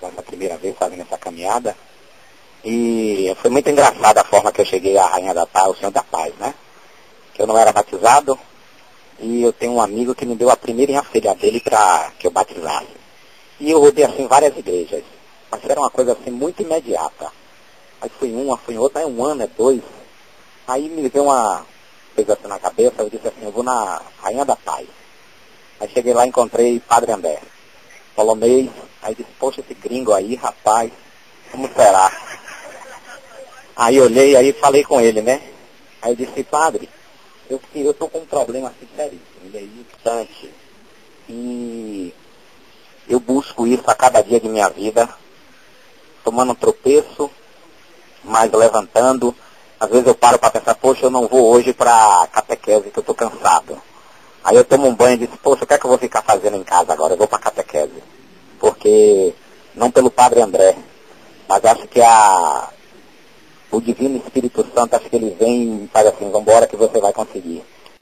essa primeira vez fazendo essa caminhada. E foi muito engraçada a forma que eu cheguei à Rainha da Paz, o Senhor da Paz, né? Que eu não era batizado e eu tenho um amigo que me deu a primeira filha dele para que eu batizasse. E eu rodei assim várias igrejas, mas era uma coisa assim muito imediata. Aí fui uma, fui outra, aí um ano, dois. Aí me veio uma coisa assim na cabeça, eu disse assim, eu vou na Rainha da Paz. Aí cheguei lá e encontrei Padre André, polonês, aí disse, poxa, esse gringo aí, rapaz, como será? Aí olhei, aí falei com ele, né? Aí eu disse, padre, eu tô com um problema assim seríssimo, ele é irritante. E eu busco isso a cada dia de minha vida, tomando um tropeço, mas levantando. Às vezes eu paro para pensar, poxa, eu não vou hoje para catequese, que eu tô cansado. Aí eu tomo um banho e disse, poxa, o que é que eu vou ficar fazendo em casa agora? Eu vou para catequese. Porque, não pelo Padre André, mas acho que o Divino Espírito Santo, acho que ele vem e faz assim, vambora que você vai conseguir.